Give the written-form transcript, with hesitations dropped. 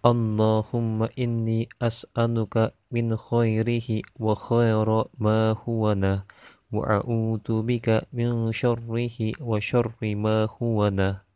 Allahumma inni as'aluka min khairihi wa khaira ma huwa wa a'udzu bika min syarrihi wa syarri ma huwa